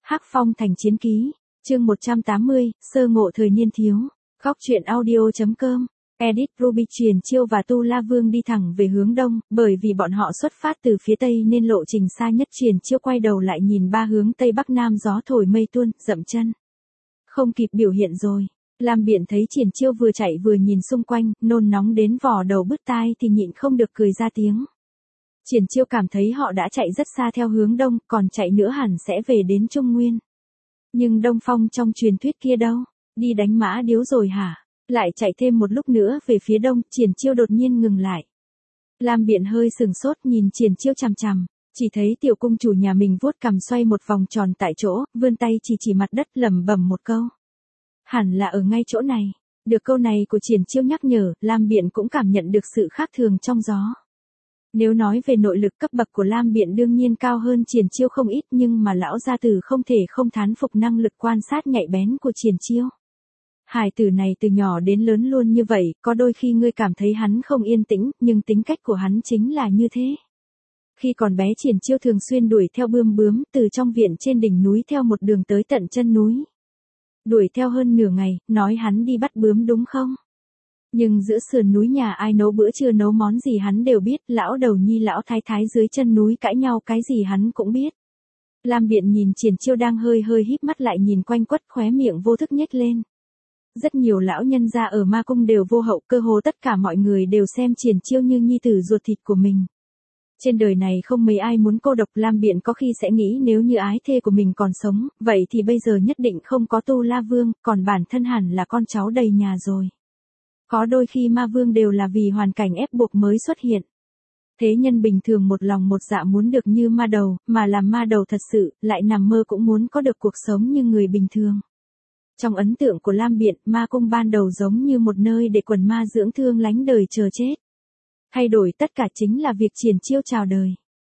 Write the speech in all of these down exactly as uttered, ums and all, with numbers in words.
Hắc Phong thành chiến ký, chương một trăm tám mươi, sơ ngộ thời niên thiếu. Góc truyện audio.com. Edit Ruby Truyền Chiêu và Tu La Vương đi thẳng về hướng đông, bởi vì bọn họ xuất phát từ phía tây nên lộ trình xa nhất. Truyền Chiêu quay đầu lại nhìn ba hướng tây bắc nam, gió thổi mây tuôn, dậm chân. Không kịp biểu hiện rồi. Lam Biện thấy Triển Chiêu vừa chạy vừa nhìn xung quanh, nôn nóng đến vò đầu bứt tai thì nhịn không được cười ra tiếng. Triển Chiêu cảm thấy họ đã chạy rất xa theo hướng đông, còn chạy nữa hẳn sẽ về đến Trung Nguyên. Nhưng Đông Phong trong truyền thuyết kia đâu? Đi đánh mã điếu rồi hả? Lại chạy thêm một lúc nữa về phía đông, Triển Chiêu đột nhiên ngừng lại. Lam Biện hơi sừng sốt nhìn Triển Chiêu chằm chằm, chỉ thấy tiểu cung chủ nhà mình vuốt cằm xoay một vòng tròn tại chỗ, vươn tay chỉ chỉ mặt đất lẩm bẩm một câu. Hẳn là ở ngay chỗ này. Được câu này của Triển Chiêu nhắc nhở, Lam Biện cũng cảm nhận được sự khác thường trong gió. Nếu nói về nội lực, cấp bậc của Lam Biện đương nhiên cao hơn Triển Chiêu không ít, nhưng mà lão gia tử không thể không thán phục năng lực quan sát nhạy bén của Triển Chiêu. Hài tử này từ nhỏ đến lớn luôn như vậy, có đôi khi ngươi cảm thấy hắn không yên tĩnh, nhưng tính cách của hắn chính là như thế. Khi còn bé Triển Chiêu thường xuyên đuổi theo bươm bướm, từ trong viện trên đỉnh núi theo một đường tới tận chân núi. Đuổi theo hơn nửa ngày, nói hắn đi bắt bướm đúng không? Nhưng giữa sườn núi nhà ai nấu bữa trưa nấu món gì hắn đều biết, lão đầu nhi lão thái thái dưới chân núi cãi nhau cái gì hắn cũng biết. Lam Biện nhìn Triển Chiêu đang hơi hơi híp mắt lại nhìn quanh quất, khóe miệng vô thức nhếch lên. Rất nhiều lão nhân gia ở ma cung đều vô hậu, cơ hồ tất cả mọi người đều xem Triển Chiêu như nhi tử ruột thịt của mình. Trên đời này không mấy ai muốn cô độc. Lam Biện có khi sẽ nghĩ nếu như ái thê của mình còn sống, vậy thì bây giờ nhất định không có Tu La Vương, còn bản thân hẳn là con cháu đầy nhà rồi. Có đôi khi ma vương đều là vì hoàn cảnh ép buộc mới xuất hiện. Thế nhân bình thường một lòng một dạ muốn được như ma đầu, mà làm ma đầu thật sự, lại nằm mơ cũng muốn có được cuộc sống như người bình thường. Trong ấn tượng của Lam Biện, ma cung ban đầu giống như một nơi để quần ma dưỡng thương lánh đời chờ chết. Thay đổi tất cả chính là việc Triển Chiêu chào đời.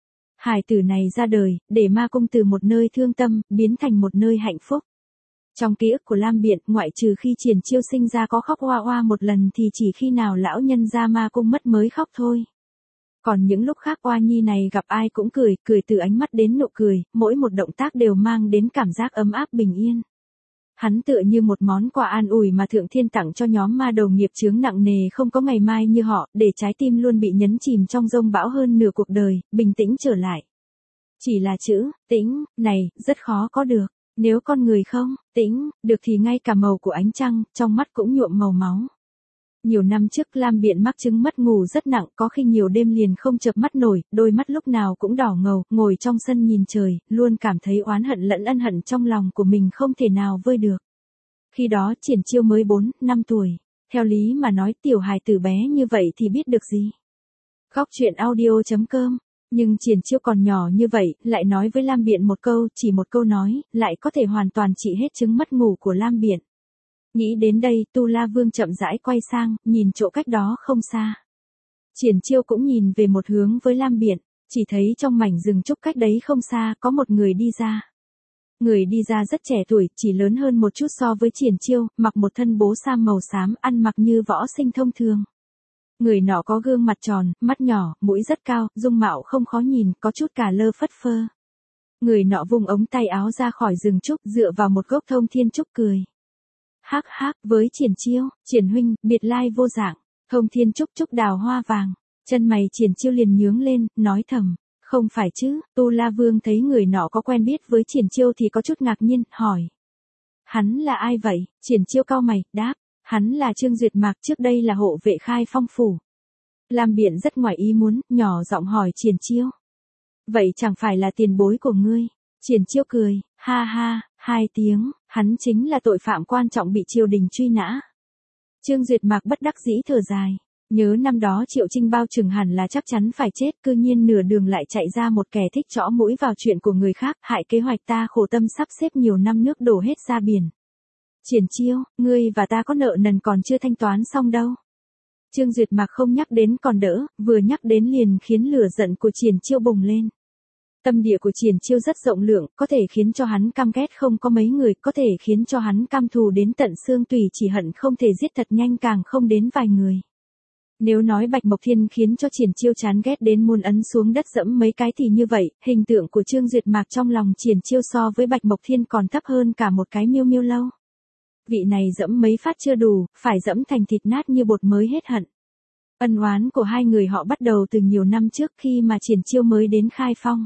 Hài tử này ra đời, để ma cung từ một nơi thương tâm, biến thành một nơi hạnh phúc. Trong ký ức của Lam Biện, ngoại trừ khi Triển Chiêu sinh ra có khóc oa oa một lần thì chỉ khi nào lão nhân ra ma cung mất mới khóc thôi. Còn những lúc khác oa nhi này gặp ai cũng cười, cười từ ánh mắt đến nụ cười, mỗi một động tác đều mang đến cảm giác ấm áp bình yên. Hắn tựa như một món quà an ủi mà Thượng Thiên tặng cho nhóm ma đầu nghiệp chướng nặng nề không có ngày mai như họ, để trái tim luôn bị nhấn chìm trong dông bão hơn nửa cuộc đời, bình tĩnh trở lại. Chỉ là chữ, tĩnh, này, rất khó có được. Nếu con người không, tĩnh, được thì ngay cả màu của ánh trăng, trong mắt cũng nhuộm màu máu. Nhiều năm trước Lam Biện mắc chứng mất ngủ rất nặng, có khi nhiều đêm liền không chợp mắt nổi, đôi mắt lúc nào cũng đỏ ngầu, ngồi trong sân nhìn trời, luôn cảm thấy oán hận lẫn ân hận trong lòng của mình không thể nào vơi được. Khi đó Triển Chiêu mới bốn, năm tuổi, theo lý mà nói tiểu hài tử bé như vậy thì biết được gì. Góc truyện audio.com. Nhưng Triển Chiêu còn nhỏ như vậy, lại nói với Lam Biện một câu, chỉ một câu nói, lại có thể hoàn toàn trị hết chứng mất ngủ của Lam Biện. Nghĩ đến đây, Tu La Vương chậm rãi quay sang, nhìn chỗ cách đó không xa. Triển Chiêu cũng nhìn về một hướng với Lam Biện, chỉ thấy trong mảnh rừng trúc cách đấy không xa, có một người đi ra. Người đi ra rất trẻ tuổi, chỉ lớn hơn một chút so với Triển Chiêu, mặc một thân bố sam màu xám, ăn mặc như võ sinh thông thường. Người nọ có gương mặt tròn, mắt nhỏ, mũi rất cao, dung mạo không khó nhìn, có chút cả lơ phất phơ. Người nọ vùng ống tay áo ra khỏi rừng trúc, dựa vào một gốc thông thiên trúc cười. Hắc hắc, với Triển Chiêu, Triển huynh, biệt lai vô dạng, thông thiên trúc trúc đào hoa vàng. Chân mày Triển Chiêu liền nhướng lên, nói thầm, không phải chứ. Tu La Vương thấy người nọ có quen biết với Triển Chiêu thì có chút ngạc nhiên, hỏi. Hắn là ai vậy? Triển Chiêu cau mày, đáp. Hắn là Trương Duyệt Mạc, trước đây là hộ vệ Khai Phong phủ. Lam Biện rất ngoài ý muốn, nhỏ giọng hỏi Triển Chiêu. Vậy chẳng phải là tiền bối của ngươi? Triển Chiêu cười, ha ha, hai tiếng, hắn chính là tội phạm quan trọng bị triều đình truy nã. Trương Duyệt Mạc bất đắc dĩ thở dài, nhớ năm đó Triệu Trinh bao chừng hẳn là chắc chắn phải chết, cư nhiên nửa đường lại chạy ra một kẻ thích chõ mũi vào chuyện của người khác, hại kế hoạch ta khổ tâm sắp xếp nhiều năm nước đổ hết ra biển. Triển Chiêu, ngươi và ta có nợ nần còn chưa thanh toán xong đâu. Trương Duyệt Mạc không nhắc đến còn đỡ, vừa nhắc đến liền khiến lửa giận của Triển Chiêu bùng lên. Tâm địa của Triển Chiêu rất rộng lượng, có thể khiến cho hắn căm ghét không có mấy người, có thể khiến cho hắn căm thù đến tận xương tủy, chỉ hận không thể giết thật nhanh càng không đến vài người. Nếu nói Bạch Mộc Thiên khiến cho Triển Chiêu chán ghét đến muốn ấn xuống đất dẫm mấy cái thì như vậy, hình tượng của Trương Duyệt Mạc trong lòng Triển Chiêu so với Bạch Mộc Thiên còn thấp hơn cả một cái miêu miêu lâu. Vị này dẫm mấy phát chưa đủ, phải dẫm thành thịt nát như bột mới hết hận. Ân oán của hai người họ bắt đầu từ nhiều năm trước khi mà Triển Chiêu mới đến Khai Phong.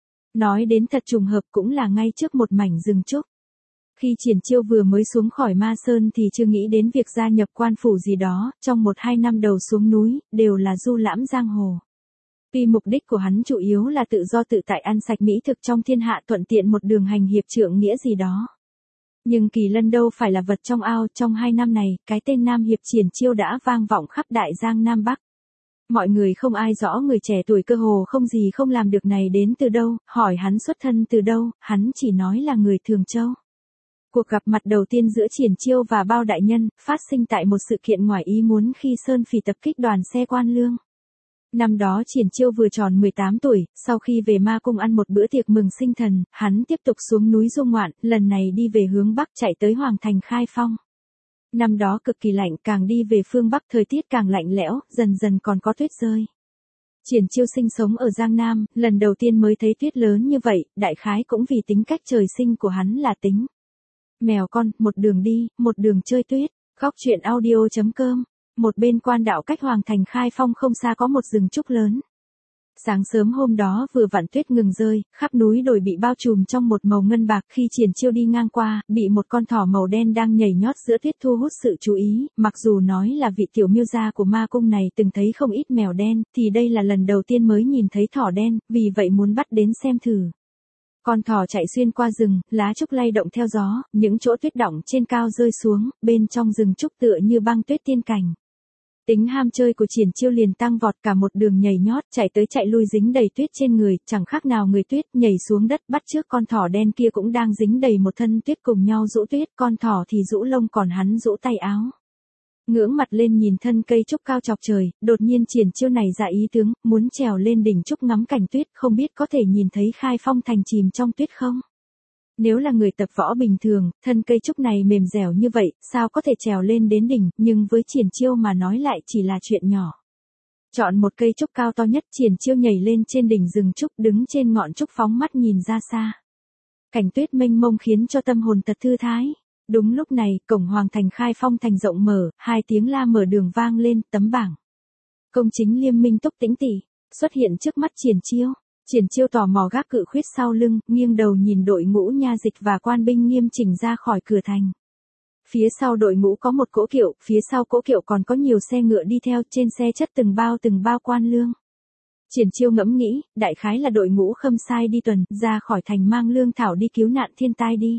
Nói đến thật trùng hợp cũng là ngay trước một mảnh rừng trúc. Khi Triển Chiêu vừa mới xuống khỏi Ma Sơn thì chưa nghĩ đến việc gia nhập quan phủ gì đó, trong một hai năm đầu xuống núi, đều là du lãm giang hồ. Vì mục đích của hắn chủ yếu là tự do tự tại ăn sạch mỹ thực trong thiên hạ thuận tiện một đường hành hiệp trượng nghĩa gì đó. Nhưng Kỳ Lân đâu phải là vật trong ao, trong hai năm này, cái tên Nam Hiệp Triển Chiêu đã vang vọng khắp đại giang Nam Bắc. Mọi người không ai rõ người trẻ tuổi cơ hồ không gì không làm được này đến từ đâu, hỏi hắn xuất thân từ đâu, hắn chỉ nói là người Thường Châu. Cuộc gặp mặt đầu tiên giữa Triển Chiêu và Bao đại nhân, phát sinh tại một sự kiện ngoài ý muốn khi Sơn Phỉ tập kích đoàn xe quan lương. Năm đó Triển Chiêu vừa tròn mười tám tuổi, sau khi về Ma Cung ăn một bữa tiệc mừng sinh thần, hắn tiếp tục xuống núi du ngoạn, lần này đi về hướng Bắc chạy tới Hoàng Thành Khai Phong. Năm đó cực kỳ lạnh, càng đi về phương Bắc thời tiết càng lạnh lẽo, dần dần còn có tuyết rơi. Triển Chiêu sinh sống ở Giang Nam, lần đầu tiên mới thấy tuyết lớn như vậy, đại khái cũng vì tính cách trời sinh của hắn là tính mèo con, một đường đi, một đường chơi tuyết. Góc truyện audio chấm com. Một bên quan đạo cách Hoàng Thành Khai Phong không xa có một rừng trúc lớn. Sáng sớm hôm đó vừa vặn tuyết ngừng rơi, khắp núi đồi bị bao trùm trong một màu ngân bạc. Khi Triển Chiêu đi ngang qua, bị một con thỏ màu đen đang nhảy nhót giữa tuyết thu hút sự chú ý. Mặc dù nói là vị tiểu miêu gia của Ma Cung này từng thấy không ít mèo đen, thì đây là lần đầu tiên mới nhìn thấy thỏ đen, vì vậy muốn bắt đến xem thử. Con thỏ chạy xuyên qua rừng, lá trúc lay động theo gió, những chỗ tuyết đọng trên cao rơi xuống, bên trong rừng trúc tựa như băng tuyết tiên cảnh. Tính ham chơi của Triển Chiêu liền tăng vọt, cả một đường nhảy nhót, chạy tới chạy lui dính đầy tuyết trên người, chẳng khác nào người tuyết, nhảy xuống đất bắt trước con thỏ đen kia cũng đang dính đầy một thân tuyết cùng nhau rũ tuyết, con thỏ thì rũ lông còn hắn rũ tay áo. Ngưỡng mặt lên nhìn thân cây trúc cao chọc trời, đột nhiên Triển Chiêu này ra ý tướng, muốn trèo lên đỉnh trúc ngắm cảnh tuyết, không biết có thể nhìn thấy Khai Phong thành chìm trong tuyết không? Nếu là người tập võ bình thường, thân cây trúc này mềm dẻo như vậy, sao có thể trèo lên đến đỉnh, nhưng với Triển Chiêu mà nói lại chỉ là chuyện nhỏ. Chọn một cây trúc cao to nhất, Triển Chiêu nhảy lên trên đỉnh rừng trúc, đứng trên ngọn trúc phóng mắt nhìn ra xa. Cảnh tuyết mênh mông khiến cho tâm hồn thật thư thái. Đúng lúc này, cổng Hoàng Thành Khai Phong thành rộng mở, hai tiếng la mở đường vang lên, tấm bảng công chính Liêm Minh Túc Tĩnh Tỷ xuất hiện trước mắt Triển Chiêu. Triển Chiêu tò mò gác cự khuyết sau lưng, nghiêng đầu nhìn đội ngũ nha dịch và quan binh nghiêm chỉnh ra khỏi cửa thành. Phía sau đội ngũ có một cỗ kiệu, phía sau cỗ kiệu còn có nhiều xe ngựa đi theo, trên xe chất từng bao từng bao quan lương. Triển Chiêu ngẫm nghĩ, đại khái là đội ngũ Khâm Sai đi tuần, ra khỏi thành mang lương thảo đi cứu nạn thiên tai đi.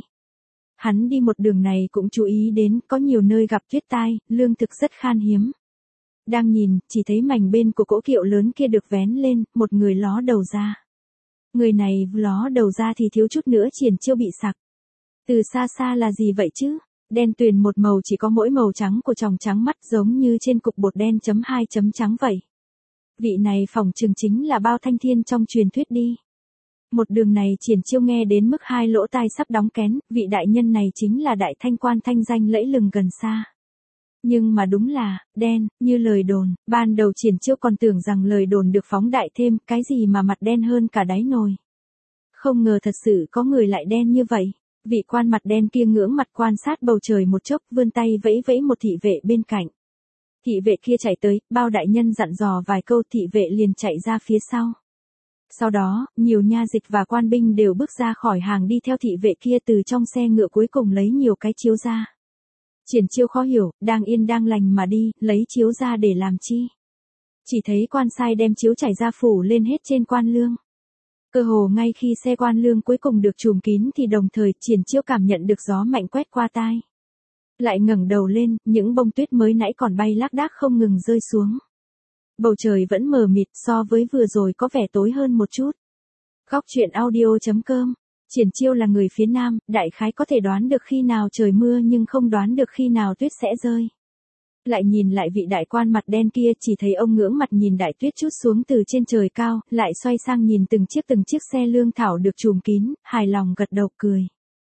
Hắn đi một đường này cũng chú ý đến, có nhiều nơi gặp tuyết tai, lương thực rất khan hiếm. Đang nhìn, chỉ thấy mảnh bên của cỗ kiệu lớn kia được vén lên, một người ló đầu ra. Người này ló đầu ra thì thiếu chút nữa Triển Chiêu bị sặc. Từ xa xa là gì vậy chứ? Đen tuyền một màu, chỉ có mỗi màu trắng của tròng trắng mắt, giống như trên cục bột đen chấm hai chấm trắng vậy. Vị này phỏng chừng chính là Bao Thanh Thiên trong truyền thuyết đi. Một đường này Triển Chiêu nghe đến mức hai lỗ tai sắp đóng kén, vị đại nhân này chính là đại thanh quan thanh danh lẫy lừng gần xa. Nhưng mà đúng là, đen, như lời đồn, ban đầu Triển Chiêu còn tưởng rằng lời đồn được phóng đại thêm, cái gì mà mặt đen hơn cả đáy nồi. Không ngờ thật sự có người lại đen như vậy. Vị quan mặt đen kia ngưỡng mặt quan sát bầu trời một chốc, vươn tay vẫy vẫy một thị vệ bên cạnh. Thị vệ kia chạy tới, Bao đại nhân dặn dò vài câu, thị vệ liền chạy ra phía sau. Sau đó, nhiều nha dịch và quan binh đều bước ra khỏi hàng đi theo thị vệ kia, từ trong xe ngựa cuối cùng lấy nhiều cái chiếu ra. Triển Chiêu khó hiểu, đang yên đang lành mà đi, lấy chiếu ra để làm chi? Chỉ thấy quan sai đem chiếu trải ra phủ lên hết trên quan lương. Cơ hồ ngay khi xe quan lương cuối cùng được trùm kín thì đồng thời Triển Chiêu cảm nhận được gió mạnh quét qua tai. Lại ngẩng đầu lên, những bông tuyết mới nãy còn bay lác đác không ngừng rơi xuống. Bầu trời vẫn mờ mịt, so với vừa rồi có vẻ tối hơn một chút. Góc truyện audio chấm com. Triển Chiêu là người phía Nam, đại khái có thể đoán được khi nào trời mưa nhưng không đoán được khi nào tuyết sẽ rơi. Lại nhìn lại vị đại quan mặt đen kia, chỉ thấy ông ngưỡng mặt nhìn đại tuyết trút xuống từ trên trời cao, lại xoay sang nhìn từng chiếc từng chiếc xe lương thảo được trùm kín, hài lòng gật đầu cười.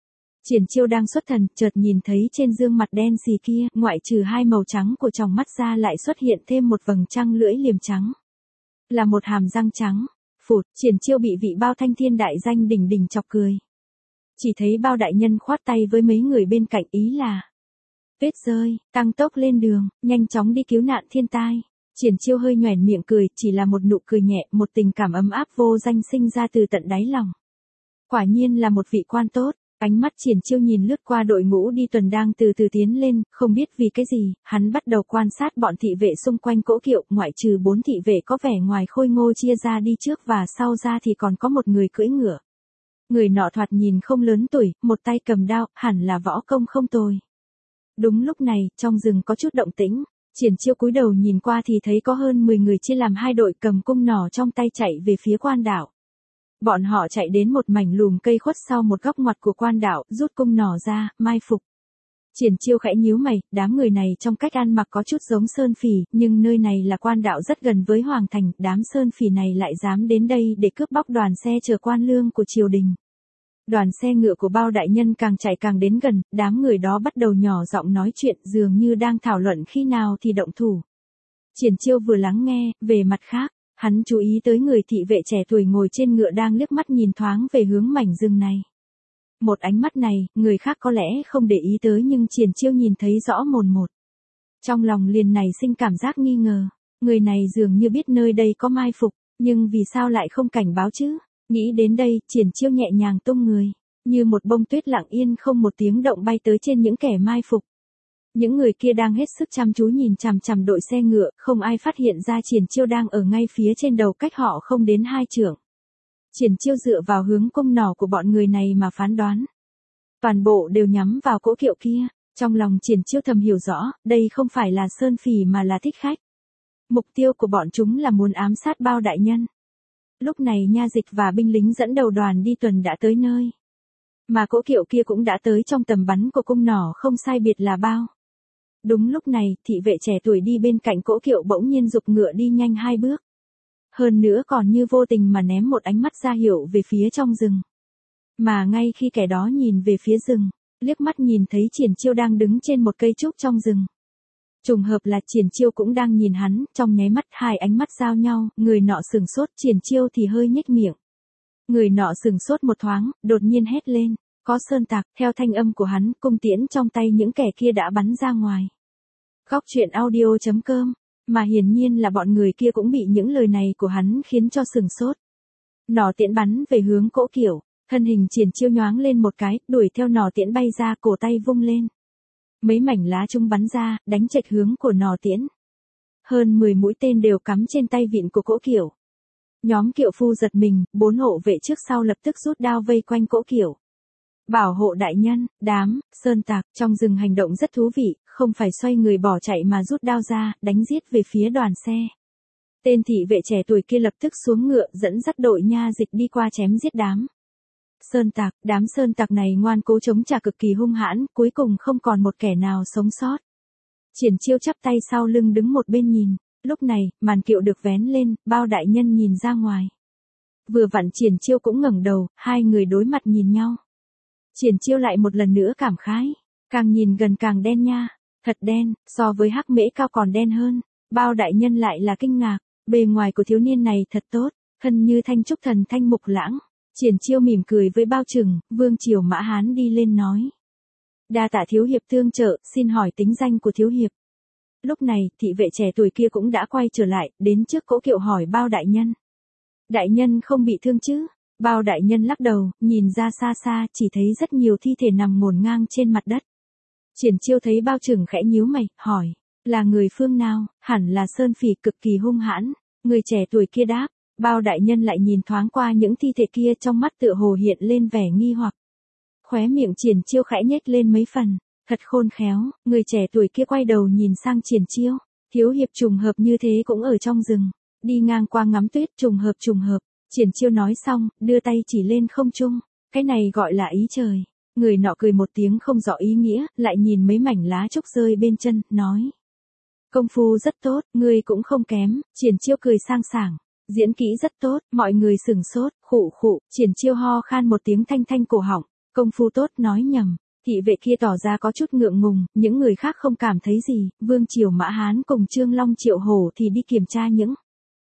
Triển Chiêu đang xuất thần, chợt nhìn thấy trên gương mặt đen xì kia, ngoại trừ hai màu trắng của tròng mắt ra lại xuất hiện thêm một vầng trăng lưỡi liềm trắng. Là một hàm răng trắng. Phụt, Triển Chiêu bị vị Bao Thanh Thiên đại danh đỉnh đỉnh chọc cười. Chỉ thấy Bao đại nhân khoát tay với mấy người bên cạnh, ý là tuyết rơi, tăng tốc lên đường, nhanh chóng đi cứu nạn thiên tai. Triển Chiêu hơi nhoẻn miệng cười, chỉ là một nụ cười nhẹ, một tình cảm ấm áp vô danh sinh ra từ tận đáy lòng. Quả nhiên là một vị quan tốt. Ánh mắt Triển Chiêu nhìn lướt qua đội ngũ đi tuần đang từ từ tiến lên, không biết vì cái gì, hắn bắt đầu quan sát bọn thị vệ xung quanh cỗ kiệu, ngoại trừ bốn thị vệ có vẻ ngoài khôi ngô chia ra đi trước và sau ra thì còn có một người cưỡi ngựa. Người nọ thoạt nhìn không lớn tuổi, một tay cầm đao, hẳn là võ công không tồi. Đúng lúc này, trong rừng có chút động tĩnh, Triển Chiêu cúi đầu nhìn qua thì thấy có hơn mười người chia làm hai đội cầm cung nỏ trong tay chạy về phía quan đảo. Bọn họ chạy đến một mảnh lùm cây khuất sau một góc ngoặt của quan đảo, rút cung nỏ ra, mai phục. Triển Chiêu khẽ nhíu mày, đám người này trong cách ăn mặc có chút giống sơn phỉ, nhưng nơi này là quan đảo rất gần với hoàng thành, đám sơn phỉ này lại dám đến đây để cướp bóc đoàn xe chở quan lương của triều đình. Đoàn xe ngựa của Bao đại nhân càng chạy càng đến gần, đám người đó bắt đầu nhỏ giọng nói chuyện, dường như đang thảo luận khi nào thì động thủ. Triển Chiêu vừa lắng nghe, về mặt khác, hắn chú ý tới người thị vệ trẻ tuổi ngồi trên ngựa đang liếc mắt nhìn thoáng về hướng mảnh rừng này. Một ánh mắt này, người khác có lẽ không để ý tới nhưng Triển Chiêu nhìn thấy rõ mồn một. Trong lòng liền này sinh cảm giác nghi ngờ, người này dường như biết nơi đây có mai phục, nhưng vì sao lại không cảnh báo chứ? Nghĩ đến đây, Triển Chiêu nhẹ nhàng tung người, như một bông tuyết lặng yên không một tiếng động bay tới trên những kẻ mai phục. Những người kia đang hết sức chăm chú nhìn chằm chằm đội xe ngựa, không ai phát hiện ra Triển Chiêu đang ở ngay phía trên đầu cách họ không đến hai trượng. Triển Chiêu dựa vào hướng cung nỏ của bọn người này mà phán đoán. Toàn bộ đều nhắm vào cỗ kiệu kia, trong lòng Triển Chiêu thầm hiểu rõ, đây không phải là sơn phỉ mà là thích khách. Mục tiêu của bọn chúng là muốn ám sát Bao đại nhân. Lúc này nha dịch và binh lính dẫn đầu đoàn đi tuần đã tới nơi. Mà cỗ kiệu kia cũng đã tới trong tầm bắn của cung nỏ không sai biệt là bao. Đúng lúc này, thị vệ trẻ tuổi đi bên cạnh cỗ kiệu bỗng nhiên giục ngựa đi nhanh hai bước. Hơn nữa còn như vô tình mà ném một ánh mắt ra hiệu về phía trong rừng. Mà ngay khi kẻ đó nhìn về phía rừng, liếc mắt nhìn thấy Triển Chiêu đang đứng trên một cây trúc trong rừng. Trùng hợp là Triển Chiêu cũng đang nhìn hắn, trong nháy mắt hai ánh mắt giao nhau, người nọ sừng sốt, Triển Chiêu thì hơi nhếch miệng. Người nọ sừng sốt một thoáng, đột nhiên hét lên, có sơn tặc, theo thanh âm của hắn, cung tiễn trong tay những kẻ kia đã bắn ra ngoài. Góc truyện audio chấm com, mà hiển nhiên là bọn người kia cũng bị những lời này của hắn khiến cho sừng sốt. Nỏ tiễn bắn về hướng cỗ kiệu, thân hình Triển Chiêu nhoáng lên một cái, đuổi theo nỏ tiễn bay ra, cổ tay vung lên. Mấy mảnh lá chung bắn ra, đánh chệch hướng của nỏ tiễn. Hơn mười mũi tên đều cắm trên tay vịn của cỗ kiệu. Nhóm kiệu phu giật mình, bốn hộ vệ trước sau lập tức rút đao vây quanh cỗ kiệu. Bảo hộ đại nhân, đám, sơn tặc, trong rừng hành động rất thú vị, không phải xoay người bỏ chạy mà rút đao ra, đánh giết về phía đoàn xe. Tên thị vệ trẻ tuổi kia lập tức xuống ngựa, dẫn dắt đội nha dịch đi qua chém giết đám. Sơn tặc, đám sơn tặc này ngoan cố chống trả cực kỳ hung hãn, cuối cùng không còn một kẻ nào sống sót. Triển Chiêu chắp tay sau lưng đứng một bên nhìn, lúc này, màn kiệu được vén lên, Bao đại nhân nhìn ra ngoài. Vừa vặn Triển Chiêu cũng ngẩng đầu, hai người đối mặt nhìn nhau. Triển Chiêu lại một lần nữa cảm khái, càng nhìn gần càng đen nha, thật đen, so với Hắc Mễ Cao còn đen hơn. Bao đại nhân lại là kinh ngạc, bề ngoài của thiếu niên này thật tốt, thân như thanh trúc thần thanh mục lãng. Triển Chiêu mỉm cười với Bao Trừng, Vương Triều Mã Hán đi lên nói. Đa tạ thiếu hiệp tương trợ, xin hỏi tính danh của thiếu hiệp. Lúc này, thị vệ trẻ tuổi kia cũng đã quay trở lại, đến trước cỗ kiệu hỏi Bao đại nhân. Đại nhân không bị thương chứ? Bao đại nhân lắc đầu, nhìn ra xa xa, chỉ thấy rất nhiều thi thể nằm ngổn ngang trên mặt đất. Triển Chiêu thấy Bao Trừng khẽ nhíu mày, hỏi, là người phương nào? Hẳn là sơn phỉ cực kỳ hung hãn. Người trẻ tuổi kia đáp. Bao đại nhân lại nhìn thoáng qua những thi thể kia, trong mắt tựa hồ hiện lên vẻ nghi hoặc. Khóe miệng Triển Chiêu khẽ nhếch lên mấy phần, thật khôn khéo. Người trẻ tuổi kia quay đầu nhìn sang Triển Chiêu, thiếu hiệp trùng hợp như thế cũng ở trong rừng, đi ngang qua ngắm tuyết, trùng hợp trùng hợp. Triển Chiêu nói xong, đưa tay chỉ lên không trung, cái này gọi là ý trời. Người nọ cười một tiếng không rõ ý nghĩa, lại nhìn mấy mảnh lá trúc rơi bên chân, nói. Công phu rất tốt, ngươi cũng không kém. Triển Chiêu cười sang sảng. Diễn kỹ rất tốt, mọi người sửng sốt, khụ khụ, Triển Chiêu ho khan một tiếng thanh thanh cổ họng, Công phu tốt nói nhầm. Thị vệ kia tỏ ra có chút ngượng ngùng, những người khác không cảm thấy gì, Vương Triều Mã Hán cùng Trương Long Triệu Hổ thì đi kiểm tra những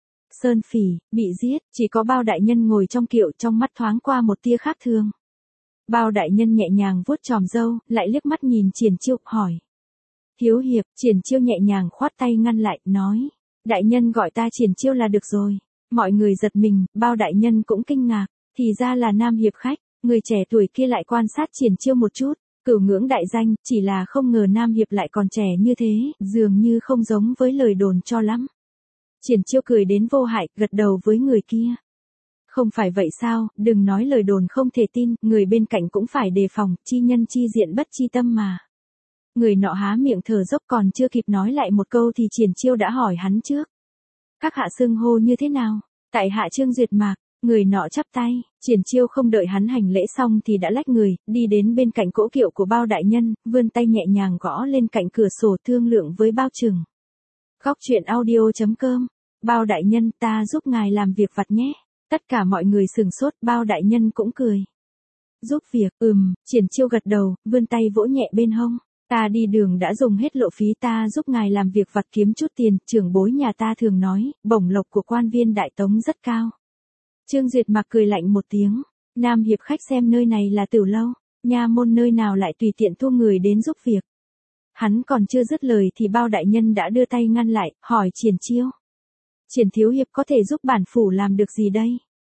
sơn phỉ, bị giết, chỉ có Bao đại nhân ngồi trong kiệu, trong mắt thoáng qua một tia khác thường. Bao đại nhân nhẹ nhàng vuốt chòm râu, lại liếc mắt nhìn Triển Chiêu, hỏi. Thiếu hiệp, Triển Chiêu nhẹ nhàng khoát tay ngăn lại, nói. Đại nhân gọi ta Triển Chiêu là được rồi. Mọi người giật mình, Bao đại nhân cũng kinh ngạc, thì ra là Nam hiệp khách. Người trẻ tuổi kia lại quan sát Triển Chiêu một chút, cửu ngưỡng đại danh, chỉ là không ngờ Nam hiệp lại còn trẻ như thế, dường như không giống với lời đồn cho lắm. Triển Chiêu cười đến vô hại, gật đầu với người kia. Không phải vậy sao, đừng nói lời đồn không thể tin, người bên cạnh cũng phải đề phòng, chi nhân chi diện bất chi tâm mà. Người nọ há miệng thở dốc, còn chưa kịp nói lại một câu thì Triển Chiêu đã hỏi hắn trước. Các hạ xưng hô như thế nào? Tại hạ Trương Duyệt Mạc. Người nọ chắp tay, Triển Chiêu không đợi hắn hành lễ xong thì đã lách người, đi đến bên cạnh cỗ kiệu của Bao đại nhân, vươn tay nhẹ nhàng gõ lên cạnh cửa sổ thương lượng với Bao Trừng. Góc truyện audio chấm com. Bao đại nhân, ta giúp ngài làm việc vặt nhé. Tất cả mọi người sừng sốt, Bao đại nhân cũng cười. Giúp việc, ừm, Triển Chiêu gật đầu, vươn tay vỗ nhẹ bên hông. Ta đi đường đã dùng hết lộ phí, ta giúp ngài làm việc vặt kiếm chút tiền, trưởng bối nhà ta thường nói, bổng lộc của quan viên đại tống rất cao. Trương Duyệt Mạc cười lạnh một tiếng, Nam hiệp khách xem nơi này là Tử lâu, nha môn nơi nào lại tùy tiện thu người đến giúp việc. Hắn còn chưa dứt lời thì Bao đại nhân đã đưa tay ngăn lại, hỏi Triển Chiêu. Triển thiếu hiệp có thể giúp bản phủ làm được gì đây?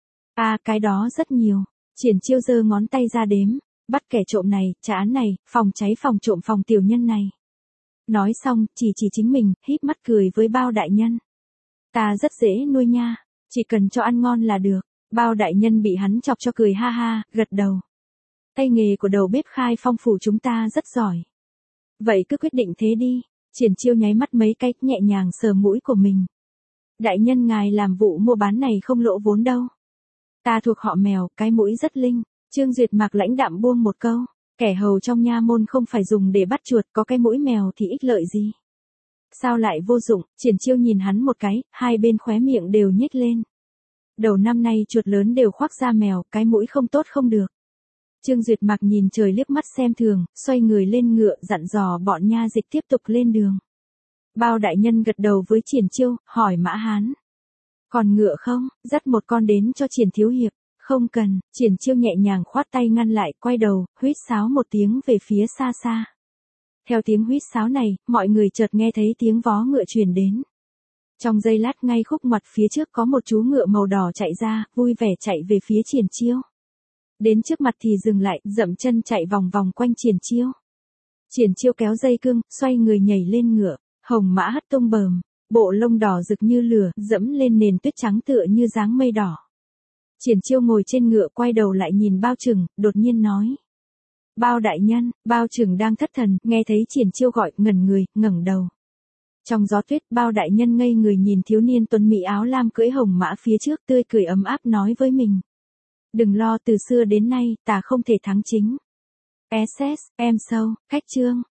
À, cái đó rất nhiều. Triển Chiêu giơ ngón tay ra đếm, bắt kẻ trộm này, trả án này, phòng cháy phòng trộm phòng tiểu nhân này. Nói xong, chỉ chỉ chính mình, híp mắt cười với Bao đại nhân. Ta rất dễ nuôi nha, chỉ cần cho ăn ngon là được. Bao đại nhân bị hắn chọc cho cười ha ha, gật đầu. Tay nghề của đầu bếp Khai Phong phủ chúng ta rất giỏi. Vậy cứ quyết định thế đi. Triển Chiêu nháy mắt mấy cái, nhẹ nhàng sờ mũi của mình. Đại nhân ngài làm vụ mua bán này không lỗ vốn đâu. Ta thuộc họ Mèo, cái mũi rất linh. Trương Duyệt Mạc lãnh đạm buông một câu. Kẻ hầu trong nha môn không phải dùng để bắt chuột, có cái mũi mèo thì ích lợi gì? Sao lại vô dụng? Triển Chiêu nhìn hắn một cái, hai bên khóe miệng đều nhếch lên. Đầu năm nay chuột lớn đều khoác da mèo, cái mũi không tốt không được. Trương Duyệt Mạc nhìn trời liếc mắt xem thường, xoay người lên ngựa, dặn dò bọn nha dịch tiếp tục lên đường. Bao đại nhân gật đầu với Triển Chiêu, hỏi Mã Hán. Còn ngựa không, dắt một con đến cho Triển thiếu hiệp. Không cần, Triển Chiêu nhẹ nhàng khoát tay ngăn lại, quay đầu, huýt sáo một tiếng về phía xa xa. Theo tiếng huýt sáo này, mọi người chợt nghe thấy tiếng vó ngựa truyền đến. Trong giây lát ngay khúc ngoặt phía trước có một chú ngựa màu đỏ chạy ra, vui vẻ chạy về phía Triển Chiêu. Đến trước mặt thì dừng lại, dậm chân chạy vòng vòng quanh Triển Chiêu. Triển Chiêu kéo dây cương, xoay người nhảy lên ngựa, hồng mã hất tung bờm, bộ lông đỏ rực như lửa, dẫm lên nền tuyết trắng tựa như dáng mây đỏ. Triển Chiêu ngồi trên ngựa quay đầu lại nhìn Bao Trừng, đột nhiên nói. Bao đại nhân, Bao Trừng đang thất thần, nghe thấy Triển Chiêu gọi, ngẩn người, ngẩng đầu. Trong gió tuyết, Bao đại nhân ngây người nhìn thiếu niên tuấn mỹ áo lam cưỡi hồng mã phía trước, tươi cười ấm áp nói với mình. Đừng lo, từ xưa đến nay, ta không thể thắng chính. ét ét, em sâu, cách chương.